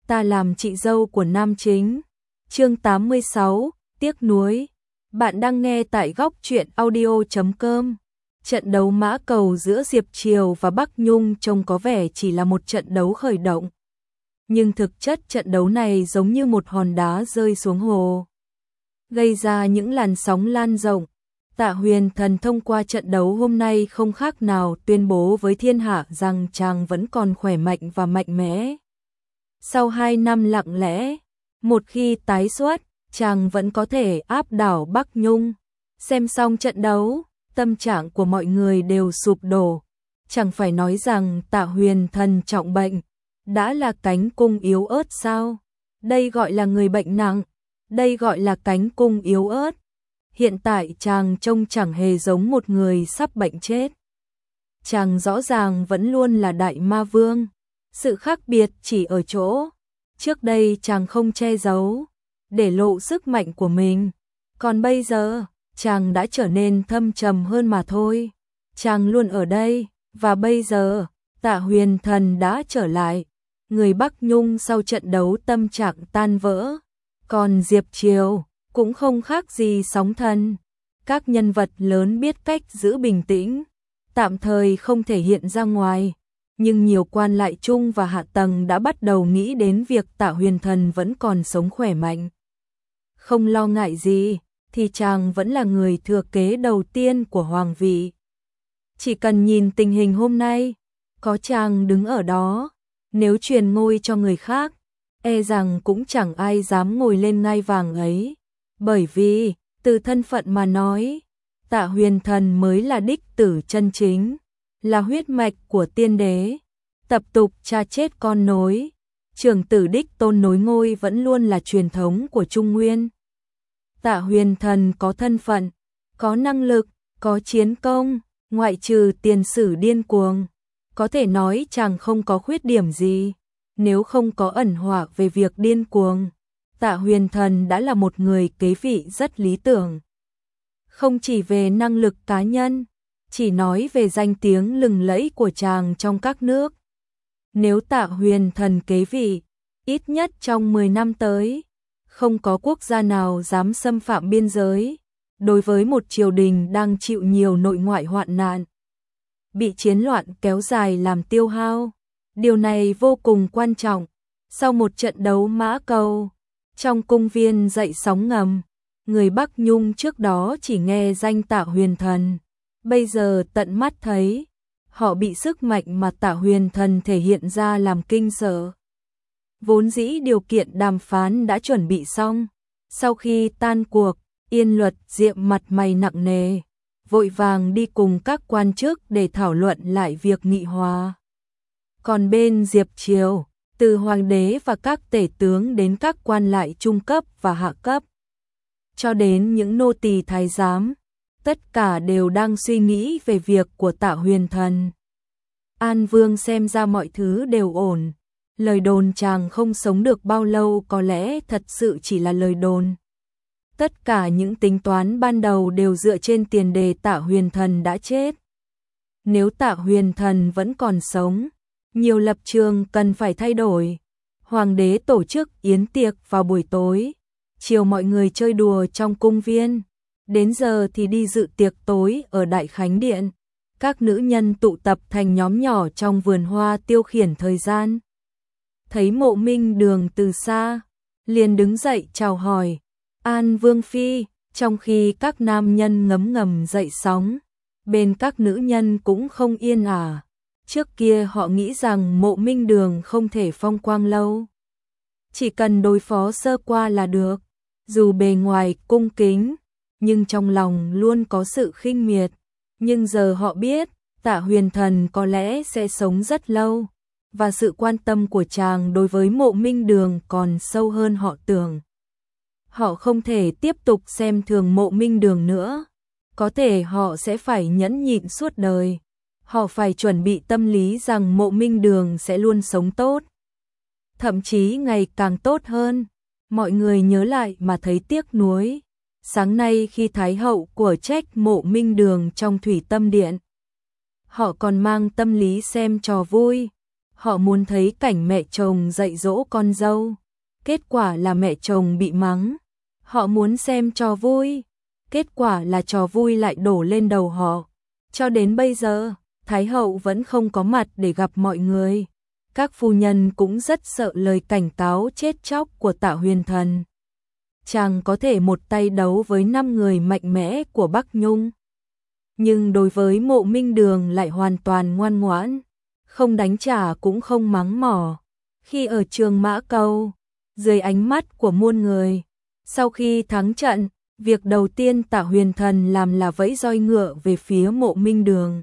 ta làm chị dâu của nam chính. Chương 86, tiếc nuối. Bạn đang nghe tại góc truyện audio.com. Trận đấu mã cầu giữa Diệp Triều và Bắc Nhung trông có vẻ chỉ là một trận đấu khởi động. Nhưng thực chất trận đấu này giống như một hòn đá rơi xuống hồ, gây ra những làn sóng lan rộng. Tạ Huyền Thần thông qua trận đấu hôm nay không khác nào tuyên bố với thiên hạ rằng chàng vẫn còn khỏe mạnh và mạnh mẽ. Sau 2 năm lặng lẽ, một khi tái xuất, chàng vẫn có thể áp đảo Bắc Nhung. Xem xong trận đấu, tâm trạng của mọi người đều sụp đổ. Chẳng phải nói rằng Tạ Huyền Thần trọng bệnh, đã là cánh cung yếu ớt sao? Đây gọi là người bệnh nặng, đây gọi là cánh cung yếu ớt. Hiện tại chàng trông chẳng hề giống một người sắp bệnh chết. Chàng rõ ràng vẫn luôn là đại ma vương. Sự khác biệt chỉ ở chỗ, trước đây chàng không che giấu, để lộ sức mạnh của mình. Còn bây giờ, chàng đã trở nên thâm trầm hơn mà thôi. Chàng luôn ở đây, và bây giờ, Tạ Huyền Thần đã trở lại. Người Bắc Nhung sau trận đấu tâm trạng tan vỡ. Còn Diệp Triều cũng không khác gì sóng thần. Các nhân vật lớn biết cách giữ bình tĩnh, tạm thời không thể hiện ra ngoài, nhưng nhiều quan lại trung và hạ tầng đã bắt đầu nghĩ đến việc Tạ Huyền Thần vẫn còn sống khỏe mạnh. Không lo ngại gì, thì chàng vẫn là người thừa kế đầu tiên của hoàng vị. Chỉ cần nhìn tình hình hôm nay, có chàng đứng ở đó, nếu truyền ngôi cho người khác, e rằng cũng chẳng ai dám ngồi lên ngai vàng ấy. Bởi vì, từ thân phận mà nói, Tạ Huyền Thần mới là đích tử chân chính, là huyết mạch của tiên đế, tập tục cha chết con nối, trưởng tử đích tôn nối ngôi vẫn luôn là truyền thống của Trung Nguyên. Tạ Huyền Thần có thân phận, có năng lực, có chiến công, ngoại trừ tiền sử điên cuồng, có thể nói chàng không có khuyết điểm gì. Nếu không có ẩn họa về việc điên cuồng, Tạ Huyền Thần đã là một người kế vị rất lý tưởng. Không chỉ về năng lực cá nhân, chỉ nói về danh tiếng lừng lẫy của chàng trong các nước. Nếu Tạ Huyền Thần kế vị, ít nhất trong 10 năm tới, không có quốc gia nào dám xâm phạm biên giới, đối với một triều đình đang chịu nhiều nội ngoại hoạn nạn, bị chiến loạn kéo dài làm tiêu hao. Điều này vô cùng quan trọng. Sau một trận đấu mã cầu, trong cung viên dậy sóng ngầm, người Bắc Nhung trước đó chỉ nghe danh Tạ Huyền Thần, bây giờ tận mắt thấy, họ bị sức mạnh mà Tạ Huyền Thần thể hiện ra làm kinh sợ. Vốn dĩ điều kiện đàm phán đã chuẩn bị xong, sau khi tan cuộc, Yên Luật Diệm mặt mày nặng nề, vội vàng đi cùng các quan chức để thảo luận lại việc nghị hòa. Còn bên Diệp Triều, từ hoàng đế và các tể tướng đến các quan lại trung cấp và hạ cấp, cho đến những nô tỳ thái giám, tất cả đều đang suy nghĩ về việc của Tạ Huyền Thần. An Vương xem ra mọi thứ đều ổn, lời đồn chàng không sống được bao lâu có lẽ thật sự chỉ là lời đồn. Tất cả những tính toán ban đầu đều dựa trên tiền đề Tạ Huyền Thần đã chết. Nếu Tạ Huyền Thần vẫn còn sống, nhiều lập trường cần phải thay đổi. Hoàng đế tổ chức yến tiệc vào buổi tối, chiều mọi người chơi đùa trong cung viên, đến giờ thì đi dự tiệc tối ở Đại Khánh Điện. Các nữ nhân tụ tập thành nhóm nhỏ trong vườn hoa tiêu khiển thời gian. Thấy Mộ Minh Đường từ xa, liền đứng dậy chào hỏi An Vương phi, trong khi các nam nhân ngấm ngầm dậy sóng, bên các nữ nhân cũng không yên ả. Trước kia họ nghĩ rằng Mộ Minh Đường không thể phong quang lâu, chỉ cần đối phó sơ qua là được. Dù bề ngoài cung kính, nhưng trong lòng luôn có sự khinh miệt. Nhưng giờ họ biết, Tạ Huyền Thần có lẽ sẽ sống rất lâu, và sự quan tâm của chàng đối với Mộ Minh Đường còn sâu hơn họ tưởng. Họ không thể tiếp tục xem thường Mộ Minh Đường nữa, có thể họ sẽ phải nhẫn nhịn suốt đời. Họ phải chuẩn bị tâm lý rằng Mộ Minh Đường sẽ luôn sống tốt, thậm chí ngày càng tốt hơn. Mọi người nhớ lại mà thấy tiếc nuối. Sáng nay khi Thái hậu của trách Mộ Minh Đường trong Thủy Tâm Điện, họ còn mang tâm lý xem trò vui, Họ muốn thấy cảnh mẹ chồng dạy dỗ con dâu, kết quả là mẹ chồng bị mắng. Họ muốn xem trò vui, kết quả là trò vui lại đổ lên đầu họ. Cho đến bây giờ, Thái hậu vẫn không có mặt để gặp mọi người. Các phu nhân cũng rất sợ lời cảnh cáo chết chóc của Tạ Huyền Thần. Chàng có thể một tay đấu với 5 người mạnh mẽ của Bắc Nhung. Nhưng đối với Mộ Minh Đường lại hoàn toàn ngoan ngoãn, không đánh trả cũng không mắng mỏ. Khi ở Trường Mã Cầu, dưới ánh mắt của muôn người, sau khi thắng trận, việc đầu tiên Tạ Huyền Thần làm là vẫy roi ngựa về phía Mộ Minh Đường.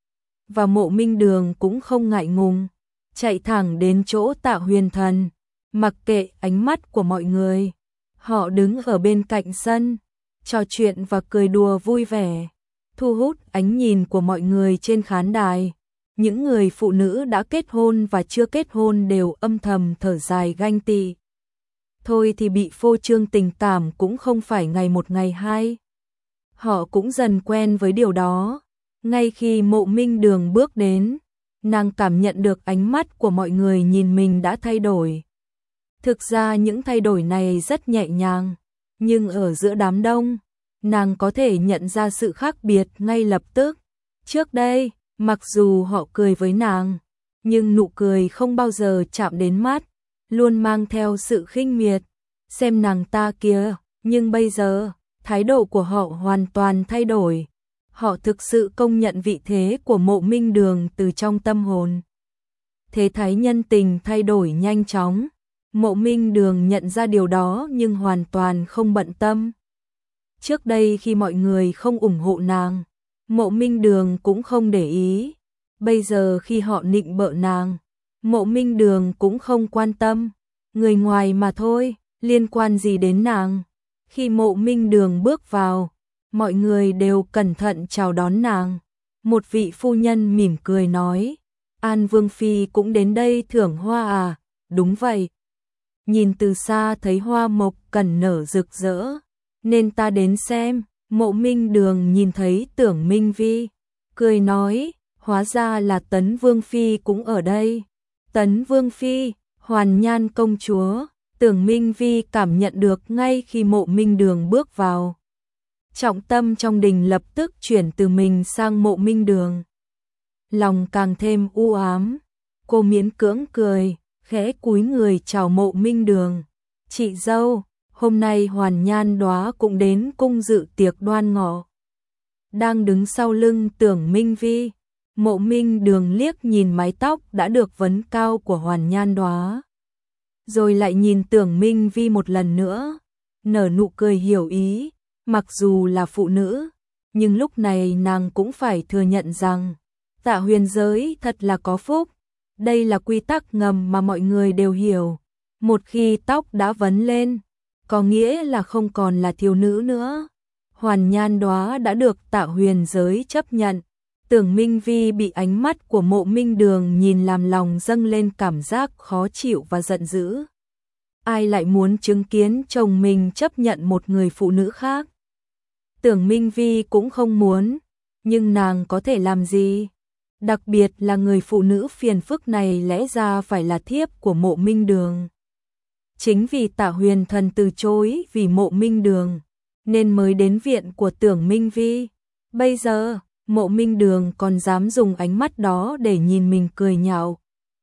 Và Mộ Minh Đường cũng không ngại ngùng, chạy thẳng đến chỗ Tạ Huyền Thần, mặc kệ ánh mắt của mọi người. Họ đứng ở bên cạnh sân, trò chuyện và cười đùa vui vẻ, thu hút ánh nhìn của mọi người trên khán đài. Những người phụ nữ đã kết hôn và chưa kết hôn đều âm thầm thở dài ganh tị. Thôi thì bị phô trương tình cảm cũng không phải ngày một ngày hai. Họ cũng dần quen với điều đó. Ngay khi Mộ Minh Đường bước đến, nàng cảm nhận được ánh mắt của mọi người nhìn mình đã thay đổi. Thực ra những thay đổi này rất nhẹ nhàng, nhưng ở giữa đám đông, nàng có thể nhận ra sự khác biệt ngay lập tức. Trước đây, mặc dù họ cười với nàng, nhưng nụ cười không bao giờ chạm đến mắt, luôn mang theo sự khinh miệt. Xem nàng ta kìa, nhưng bây giờ, thái độ của họ hoàn toàn thay đổi. Họ thực sự công nhận vị thế của Mộ Minh Đường từ trong tâm hồn. Thế thái nhân tình thay đổi nhanh chóng. Mộ Minh Đường nhận ra điều đó nhưng hoàn toàn không bận tâm. Trước đây khi mọi người không ủng hộ nàng, Mộ Minh Đường cũng không để ý. Bây giờ khi họ nịnh bợ nàng, Mộ Minh Đường cũng không quan tâm. Người ngoài mà thôi, liên quan gì đến nàng. Khi Mộ Minh Đường bước vào, mọi người đều cẩn thận chào đón nàng. Một vị phu nhân mỉm cười nói, An Vương Phi cũng đến đây thưởng hoa à? Đúng vậy. Nhìn từ xa thấy hoa mộc cần nở rực rỡ, nên ta đến xem. Mộ Minh Đường nhìn thấy Tưởng Minh Vi, cười nói, hóa ra là Tấn Vương Phi cũng ở đây. Tấn Vương Phi, Hoàn Nhan công chúa. Tưởng Minh Vi cảm nhận được ngay khi Mộ Minh Đường bước vào. Trọng tâm trong đình lập tức chuyển từ mình sang Mộ Minh Đường. Lòng càng thêm u ám, cô miễn cưỡng cười, khẽ cúi người chào Mộ Minh Đường. Chị dâu, hôm nay Hoàn Nhan Đóa cũng đến cung dự tiệc đoan ngọ. Đang đứng sau lưng Tưởng Minh Vi, Mộ Minh Đường liếc nhìn mái tóc đã được vấn cao của Hoàn Nhan Đóa, rồi lại nhìn Tưởng Minh Vi một lần nữa, nở nụ cười hiểu ý. Mặc dù là phụ nữ, nhưng lúc này nàng cũng phải thừa nhận rằng Tạ Huyền giới thật là có phúc. Đây là quy tắc ngầm mà mọi người đều hiểu. Một khi tóc đã vấn lên, có nghĩa là không còn là thiếu nữ nữa. Hoàn Nhan Đóa đã được Tạ Huyền giới chấp nhận. Tưởng Minh Vi bị ánh mắt của Mộ Minh Đường nhìn làm lòng dâng lên cảm giác khó chịu và giận dữ. Ai lại muốn chứng kiến chồng mình chấp nhận một người phụ nữ khác? Tưởng Minh Vi cũng không muốn, nhưng nàng có thể làm gì? Đặc biệt là người phụ nữ phiền phức này lẽ ra phải là thiếp của Mộ Minh Đường. Chính vì Tạ Huyền Thần từ chối vì Mộ Minh Đường, nên mới đến viện của Tưởng Minh Vi. Bây giờ, Mộ Minh Đường còn dám dùng ánh mắt đó để nhìn mình cười nhạo.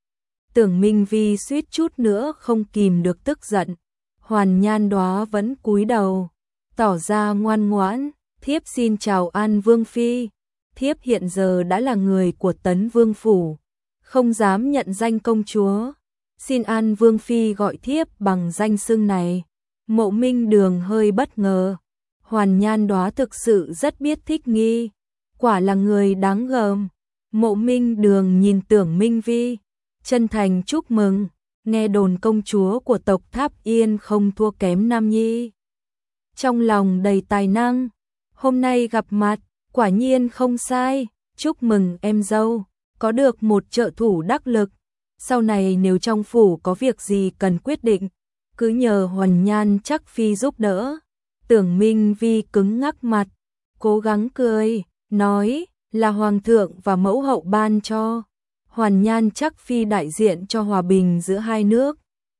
Tưởng Minh Vi suýt chút nữa không kìm được tức giận. Hoàn Nhan Đóa vẫn cúi đầu, tỏ ra ngoan ngoãn. Thiếp xin chào An Vương Phi. Thiếp hiện giờ đã là người của Tấn Vương Phủ, không dám nhận danh công chúa. Xin An Vương Phi gọi thiếp bằng danh xưng này. Mộ Minh Đường hơi bất ngờ. Hoàn Nhan Đóa thực sự rất biết thích nghi, quả là người đáng gờm. Mộ Minh Đường nhìn Tưởng Minh Vi, chân thành chúc mừng. Nghe đồn công chúa của tộc Tháp Yên không thua kém Nam Nhi, trong lòng đầy tài năng. Hôm nay gặp mặt, quả nhiên không sai. Chúc mừng em dâu, có được một trợ thủ đắc lực. Sau này nếu trong phủ có việc gì cần quyết định, cứ nhờ Hoàn Nhan chắc Phi giúp đỡ. Tưởng Minh Vi cứng ngắc mặt, cố gắng cười, nói là Hoàng thượng và mẫu hậu ban cho. Hoàn Nhan chắc phi đại diện cho hòa bình giữa hai nước.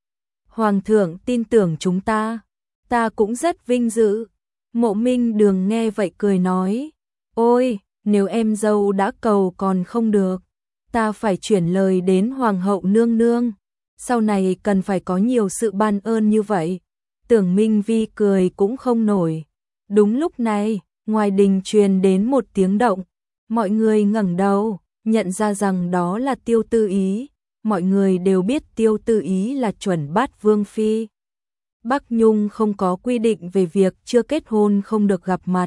Hoàng thượng tin tưởng chúng ta cũng rất vinh dự. Mộ Minh Đường nghe vậy cười nói, ôi, nếu em dâu đã cầu còn không được, ta phải chuyển lời đến Hoàng hậu nương nương, sau này cần phải có nhiều sự ban ơn như vậy. Tưởng Minh Vi cười cũng không nổi. Đúng lúc này, ngoài đình truyền đến một tiếng động, mọi người ngẩng đầu, nhận ra rằng đó là Tiêu Tư Ý. Mọi người đều biết Tiêu Tư Ý là chuẩn bát vương phi. Bắc Nhung không có quy định về việc chưa kết hôn không được gặp mặt.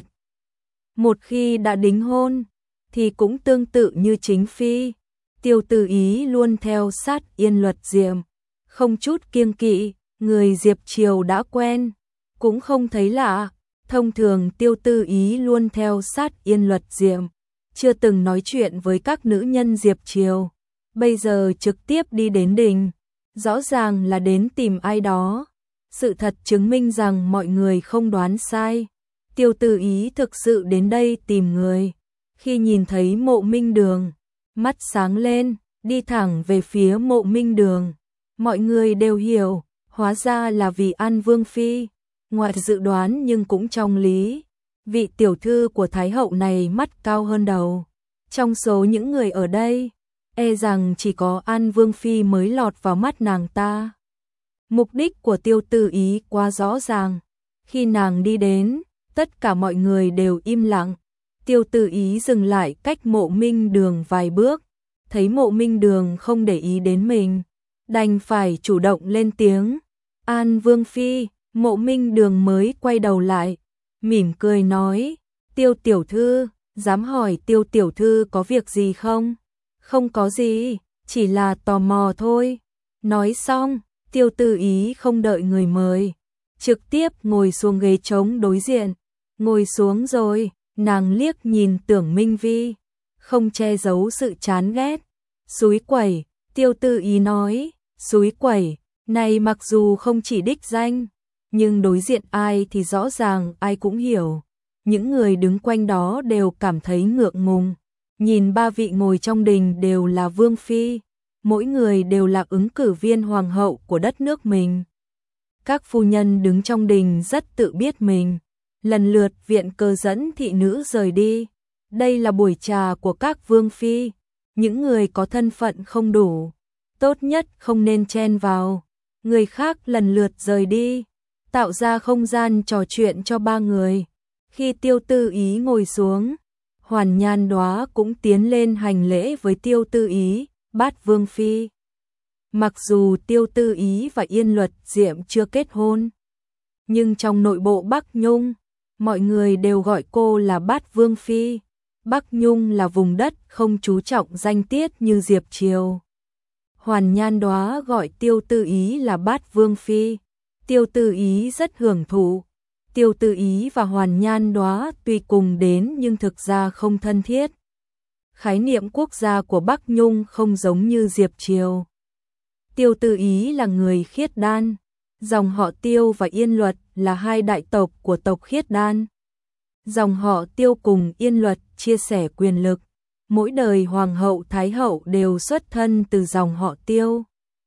Một khi đã đính hôn, thì cũng tương tự như chính phi. Tiêu Tư Ý luôn theo sát Yên Luật Diệm, không chút kiêng kỵ, người Diệp Triều đã quen, cũng không thấy lạ. Thông thường Tiêu Tư Ý luôn theo sát Yên Luật Diệm, chưa từng nói chuyện với các nữ nhân Diệp Triều. Bây giờ trực tiếp đi đến đình, rõ ràng là đến tìm ai đó. Sự thật chứng minh rằng mọi người không đoán sai. Tiêu Tư Ý thực sự đến đây tìm người. Khi nhìn thấy Mộ Minh Đường, mắt sáng lên, đi thẳng về phía Mộ Minh Đường. Mọi người đều hiểu, hóa ra là vì An Vương phi. Ngoài dự đoán nhưng cũng trong lý. Vị tiểu thư của Thái hậu này mắt cao hơn đầu. Trong số những người ở đây, e rằng chỉ có An Vương phi mới lọt vào mắt nàng ta. Mục đích của Tiêu Tư Ý quá rõ ràng. Khi nàng đi đến, tất cả mọi người đều im lặng. Tiêu Tư Ý dừng lại cách Mộ Minh Đường vài bước, thấy Mộ Minh Đường không để ý đến mình, đành phải chủ động lên tiếng. An Vương phi. Mộ Minh Đường mới quay đầu lại, mỉm cười nói, Tiêu tiểu thư, dám hỏi Tiêu tiểu thư có việc gì không? Không có gì, chỉ là tò mò thôi. Nói xong, Tiêu Tư Ý không đợi người mời, trực tiếp ngồi xuống ghế trống đối diện. Ngồi xuống rồi, nàng liếc nhìn Tưởng Minh Vi, không che giấu sự chán ghét. Xúi quẩy, Tiêu Tư Ý nói, xúi quẩy, này mặc dù không chỉ đích danh, nhưng đối diện ai thì rõ ràng ai cũng hiểu. Những người đứng quanh đó đều cảm thấy ngượng ngùng. Nhìn ba vị ngồi trong đình đều là vương phi, mỗi người đều là ứng cử viên hoàng hậu của đất nước mình. Các phu nhân đứng trong đình rất tự biết mình, lần lượt viện cờ dẫn thị nữ rời đi. Đây là buổi trà của các vương phi, những người có thân phận không đủ, tốt nhất không nên chen vào. Người khác lần lượt rời đi, tạo ra không gian trò chuyện cho ba người. Khi Tiêu Tư Ý ngồi xuống, Hoàn Nhan Đóa cũng tiến lên hành lễ với Tiêu Tư Ý, bát vương phi. Mặc dù Tiêu Tư Ý và Yên Luật Diệm chưa kết hôn, nhưng trong nội bộ Bắc Nhung, mọi người đều gọi cô là bát vương phi. Bắc Nhung là vùng đất không chú trọng danh tiết như Diệp Triều. Hoàn Nhan Đóa gọi Tiêu Tư Ý là bát vương phi. Tiêu Tư Ý rất hưởng thụ. Tiêu Tư Ý và Hoàn Nhan Đóa tuy cùng đến nhưng thực ra không thân thiết. Khái niệm quốc gia của Bắc Nhung không giống như Diệp Triều. Tiêu Tư Ý là người Khiết Đan. Dòng họ Tiêu và Yên Luật là hai đại tộc của tộc Khiết Đan. Dòng họ Tiêu cùng Yên Luật chia sẻ quyền lực. Mỗi đời Hoàng hậu Thái hậu đều xuất thân từ dòng họ Tiêu.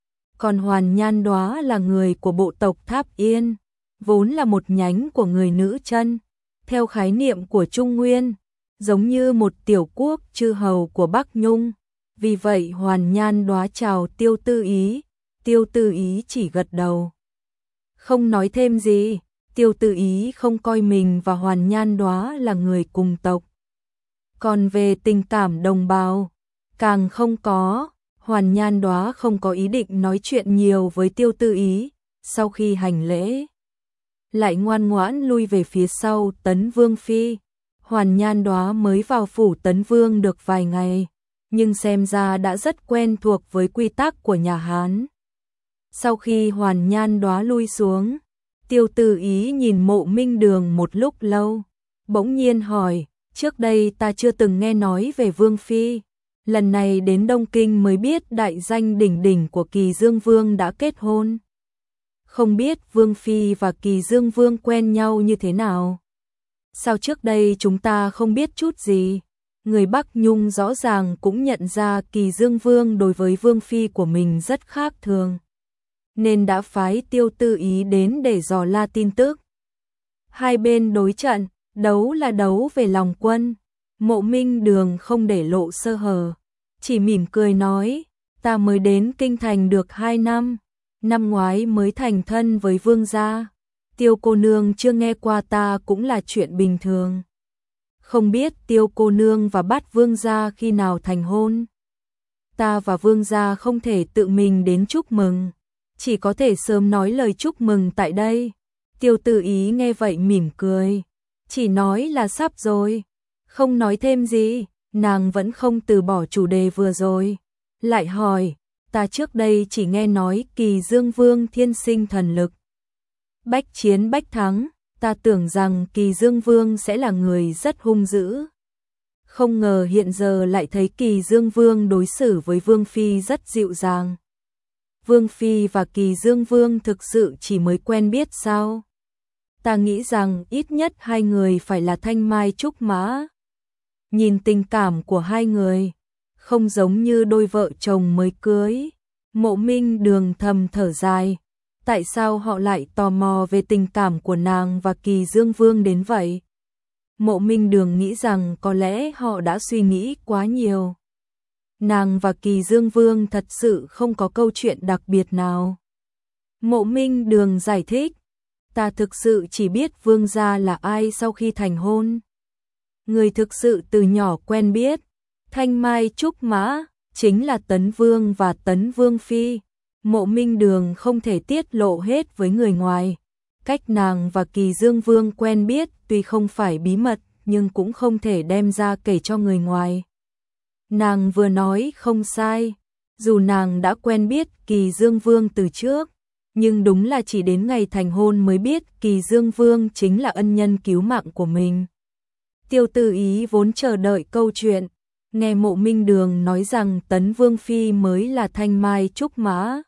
Còn Hoàn Nhan Đóa là người của bộ tộc Tháp Yên, vốn là một nhánh của người nữ chân. Theo khái niệm của Trung Nguyên, giống như một tiểu quốc chư hầu của Bắc Nhung. Vì vậy Hoàn Nhan Đóa chào Tiêu Tư Ý, Tiêu Tư Ý chỉ gật đầu, không nói thêm gì. Tiêu Tư Ý không coi mình và Hoàn Nhan Đóa là người cùng tộc. Còn về tình cảm đồng bào, càng không có. Hoàn Nhan Đóa không có ý định nói chuyện nhiều với Tiêu Tư Ý. Sau khi hành lễ, lại ngoan ngoãn lui về phía sau Tấn Vương phi. Hoàn Nhan Đóa mới vào phủ Tấn Vương được vài ngày, nhưng xem ra đã rất quen thuộc với quy tắc của nhà Hán. Sau khi Hoàn Nhan Đóa lui xuống, Tiêu Tư Ý nhìn Mộ Minh Đường một lúc lâu, bỗng nhiên hỏi, trước đây ta chưa từng nghe nói về Vương phi, lần này đến Đông Kinh mới biết đại danh đỉnh đỉnh của Kỳ Dương Vương đã kết hôn. Không biết Vương phi và Kỳ Dương Vương quen nhau như thế nào? Sao trước đây chúng ta không biết chút gì? Người Bắc Nhung rõ ràng cũng nhận ra Kỳ Dương Vương đối với vương phi của mình rất khác thường, nên đã phái Tiêu Tư Ý đến để dò la tin tức. Hai bên đối trận, đấu là đấu về lòng quân. Mộ Minh Đường không để lộ sơ hở, chỉ mỉm cười nói, ta mới đến kinh thành được 2 năm, năm ngoái mới thành thân với vương gia. Tiêu cô nương chưa nghe qua ta cũng là chuyện bình thường. Không biết Tiêu cô nương và Bát vương gia khi nào thành hôn. Ta và vương gia không thể tự mình đến chúc mừng, chỉ có thể sớm nói lời chúc mừng tại đây. Tiêu Tư Ý nghe vậy mỉm cười, chỉ nói là sắp rồi, không nói thêm gì. Nàng vẫn không từ bỏ chủ đề vừa rồi, lại hỏi, ta trước đây chỉ nghe nói Kỳ Dương Vương thiên sinh thần lực, bách chiến bách thắng, ta tưởng rằng Kỳ Dương Vương sẽ là người rất hung dữ. Không ngờ hiện giờ lại thấy Kỳ Dương Vương đối xử với Vương Phi rất dịu dàng. Vương Phi và Kỳ Dương Vương thực sự chỉ mới quen biết sao? Ta nghĩ rằng ít nhất hai người phải là thanh mai trúc mã. Nhìn tình cảm của hai người, không giống như đôi vợ chồng mới cưới. Mộ Minh Đường thầm thở dài, tại sao họ lại tò mò về tình cảm của nàng và Kỳ Dương Vương đến vậy? Mộ Minh Đường nghĩ rằng có lẽ họ đã suy nghĩ quá nhiều. Nàng và Kỳ Dương Vương thật sự không có câu chuyện đặc biệt nào. Mộ Minh Đường giải thích, ta thực sự chỉ biết vương gia là ai sau khi thành hôn. Người thực sự từ nhỏ quen biết, thanh mai trúc mã, chính là Tấn Vương và Tấn Vương Phi. Mộ Minh Đường không thể tiết lộ hết với người ngoài. Cách nàng và Kỳ Dương Vương quen biết tuy không phải bí mật, nhưng cũng không thể đem ra kể cho người ngoài. Nàng vừa nói không sai, dù nàng đã quen biết Kỳ Dương Vương từ trước, nhưng đúng là chỉ đến ngày thành hôn mới biết Kỳ Dương Vương chính là ân nhân cứu mạng của mình. Tiêu Tư Ý vốn chờ đợi câu chuyện, nghe Mộ Minh Đường nói rằng Tấn Vương Phi mới là thanh mai trúc mã.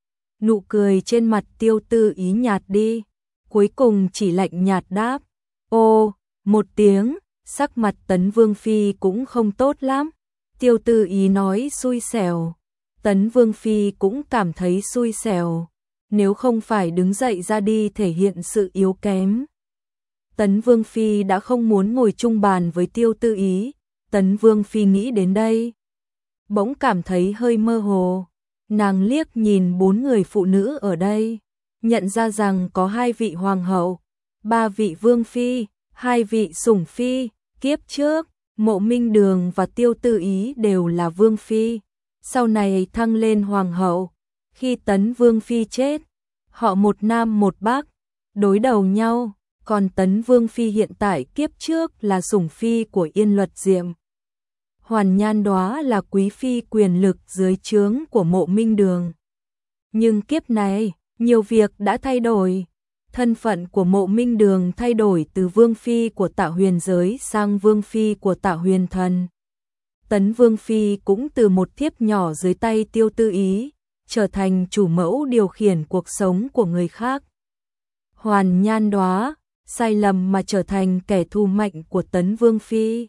Nụ cười trên mặt Tiêu Tư Ý nhạt đi, cuối cùng chỉ lạnh nhạt đáp, ô, một tiếng, sắc mặt Tấn Vương Phi cũng không tốt lắm. Tiêu Tư Ý nói xui xẻo, Tấn Vương Phi cũng cảm thấy xui xẻo, nếu không phải đứng dậy ra đi thể hiện sự yếu kém. Tấn Vương Phi đã không muốn ngồi chung bàn với Tiêu Tư Ý. Tấn Vương Phi nghĩ đến đây, bỗng cảm thấy hơi mơ hồ. Nàng liếc nhìn 4 người phụ nữ ở đây, nhận ra rằng có 2 vị hoàng hậu, 3 vị vương phi, 2 vị sủng phi. Kiếp trước, Mộ Minh Đường và Tiêu Tư Ý đều là vương phi, sau này thăng lên hoàng hậu. Khi Tấn Vương Phi chết, họ một nam một bắc, đối đầu nhau. Còn Tấn Vương Phi hiện tại kiếp trước là sủng phi của Yên Luật Diệm. Hoàn Nhan Đóa là quý phi quyền lực dưới trướng của Mộ Minh Đường. Nhưng kiếp này, nhiều việc đã thay đổi. Thân phận của Mộ Minh Đường thay đổi từ vương phi của Tạ Huyền Giới sang vương phi của Tạ Huyền Thần. Tấn Vương Phi cũng từ một thiếp nhỏ dưới tay Tiêu Tư Ý, trở thành chủ mẫu điều khiển cuộc sống của người khác. Hoàn Nhan Đóa sai lầm mà trở thành kẻ thù mạnh của Tấn Vương Phi.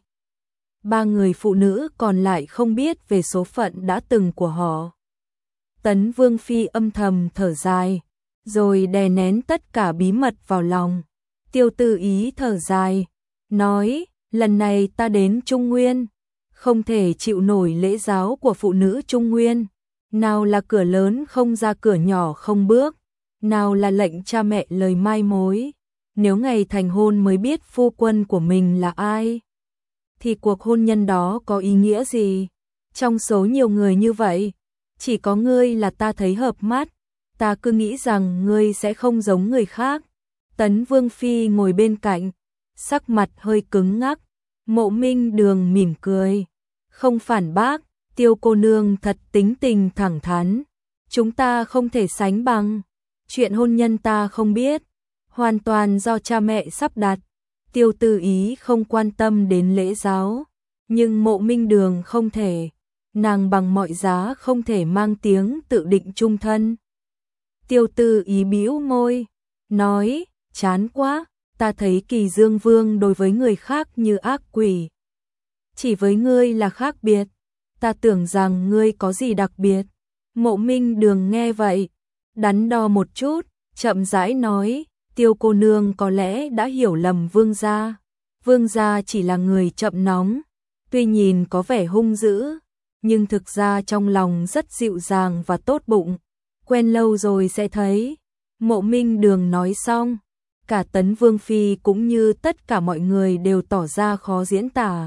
3 người phụ nữ còn lại không biết về số phận đã từng của họ. Tấn Vương Phi âm thầm thở dài, rồi đè nén tất cả bí mật vào lòng. Tiêu Tư Ý thở dài, nói, lần này ta đến Trung Nguyên, không thể chịu nổi lễ giáo của phụ nữ Trung Nguyên. Nào là cửa lớn không ra cửa nhỏ không bước, nào là lệnh cha mẹ lời mai mối. Nếu ngày thành hôn mới biết phu quân của mình là ai, thì cuộc hôn nhân đó có ý nghĩa gì? Trong số nhiều người như vậy, chỉ có ngươi là ta thấy hợp mắt, ta cứ nghĩ rằng ngươi sẽ không giống người khác. Tấn Vương Phi ngồi bên cạnh, sắc mặt hơi cứng ngắc. Mộ Minh Đường mỉm cười, không phản bác, Tiêu cô nương thật tính tình thẳng thắn, chúng ta không thể sánh bằng. Chuyện hôn nhân ta không biết, hoàn toàn do cha mẹ sắp đặt. Tiêu Tư Ý không quan tâm đến lễ giáo, nhưng Mộ Minh Đường không thể, nàng bằng mọi giá không thể mang tiếng tự định chung thân. Tiêu Tư Ý bĩu môi, nói, chán quá, ta thấy Kỳ Dương Vương đối với người khác như ác quỷ. chỉ với ngươi là khác biệt, ta tưởng rằng ngươi có gì đặc biệt. Mộ Minh Đường nghe vậy, đắn đo một chút, chậm rãi nói, Tiêu cô nương có lẽ đã hiểu lầm vương gia. Vương gia chỉ là người chậm nóng, tuy nhìn có vẻ hung dữ, nhưng thực ra trong lòng rất dịu dàng và tốt bụng, quen lâu rồi sẽ thấy. Mộ Minh Đường nói xong, cả Tấn Vương phi cũng như tất cả mọi người đều tỏ ra khó diễn tả.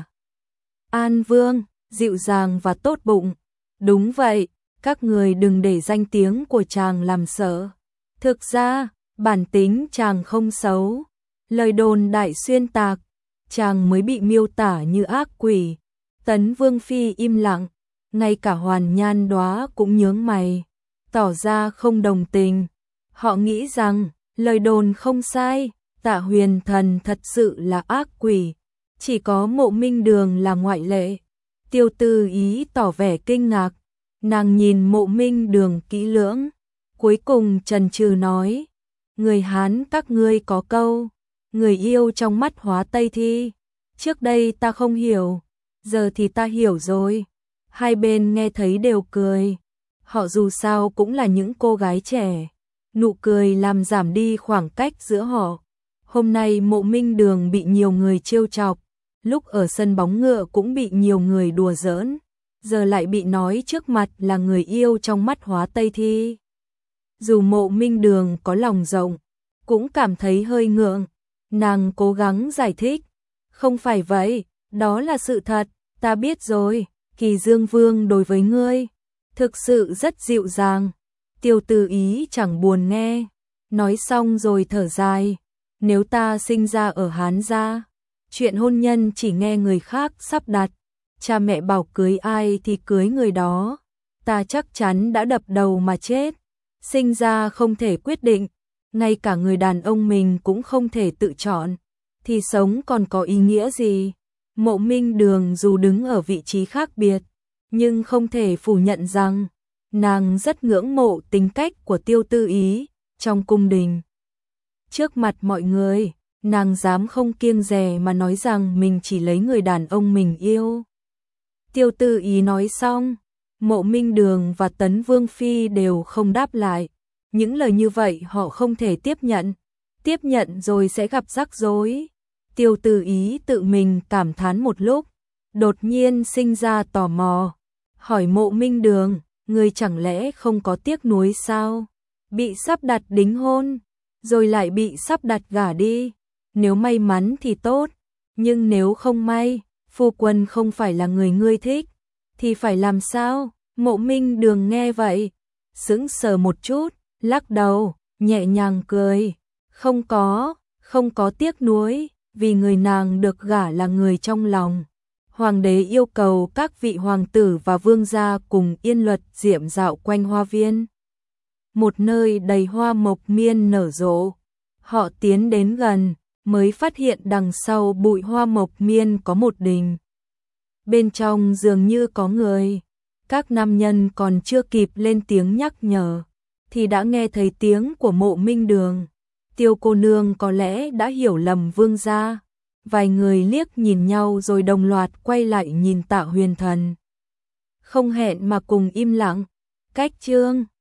An Vương, dịu dàng và tốt bụng. Đúng vậy, các người đừng để danh tiếng của chàng làm sợ. Thực ra, bản tính chàng không xấu. Lời đồn đại xuyên tạc, chàng mới bị miêu tả như ác quỷ. Tấn Vương phi im lặng, ngay cả Hoàn Nhan Đóa cũng nhướng mày, tỏ ra không đồng tình. Họ nghĩ rằng, lời đồn không sai, Tạ Huyền Thần thật sự là ác quỷ, chỉ có Mộ Minh Đường là ngoại lệ. Tiêu Tư Ý tỏ vẻ kinh ngạc, nàng nhìn Mộ Minh Đường kỹ lưỡng, cuối cùng chần chừ nói, người Hán các ngươi có câu, người yêu trong mắt hóa Tây Thi. Trước đây ta không hiểu, giờ thì ta hiểu rồi. Hai bên nghe thấy đều cười, họ dù sao cũng là những cô gái trẻ, nụ cười làm giảm đi khoảng cách giữa họ. Hôm nay Mộ Minh Đường bị nhiều người trêu chọc, lúc ở sân bóng ngựa cũng bị nhiều người đùa giỡn, giờ lại bị nói trước mặt là người yêu trong mắt hóa Tây Thi. Dù Mộ Minh Đường có lòng rộng, cũng cảm thấy hơi ngượng, nàng cố gắng giải thích, không phải vậy, đó là sự thật, ta biết rồi, Kỳ Dương Vương đối với ngươi, thực sự rất dịu dàng. Tiêu Tư Ý chẳng buồn nghe, nói xong rồi thở dài, nếu ta sinh ra ở Hán gia, chuyện hôn nhân chỉ nghe người khác sắp đặt, cha mẹ bảo cưới ai thì cưới người đó, ta chắc chắn đã đập đầu mà chết. Sinh ra không thể quyết định, ngay cả người đàn ông mình cũng không thể tự chọn, thì sống còn có ý nghĩa gì? Mộ Minh Đường dù đứng ở vị trí khác biệt, nhưng không thể phủ nhận rằng nàng rất ngưỡng mộ tính cách của Tiêu Tư Ý. Trong cung đình, trước mặt mọi người, nàng dám không kiêng dè mà nói rằng mình chỉ lấy người đàn ông mình yêu. Tiêu Tư Ý nói xong, Mộ Minh Đường và Tấn Vương phi đều không đáp lại. Những lời như vậy họ không thể tiếp nhận rồi sẽ gặp rắc rối. Tiêu Tư Ý tự mình cảm thán một lúc, đột nhiên sinh ra tò mò, hỏi Mộ Minh Đường, ngươi chẳng lẽ không có tiếc nuối sao? Bị sắp đặt đính hôn, rồi lại bị sắp đặt gả đi. Nếu may mắn thì tốt, nhưng nếu không may, phu quân không phải là người ngươi thích, thì phải làm sao? Mộ Minh Đường nghe vậy, sững sờ một chút, lắc đầu, nhẹ nhàng cười, không có tiếc nuối, vì người nàng được gả là người trong lòng. Hoàng đế yêu cầu các vị hoàng tử và vương gia cùng Yên Luật diệm dạo quanh hoa viên, một nơi đầy hoa mộc miên nở rộ. Họ tiến đến gần, mới phát hiện đằng sau bụi hoa mộc miên có một đình. Bên trong dường như có người. Các nam nhân còn chưa kịp lên tiếng nhắc nhở, thì đã nghe thấy tiếng của Mộ Minh Đường. Tiêu cô nương có lẽ đã hiểu lầm vương gia. Vài người liếc nhìn nhau rồi đồng loạt quay lại nhìn Tạ Huyền Thần. Không hẹn mà cùng im lặng. Cách chương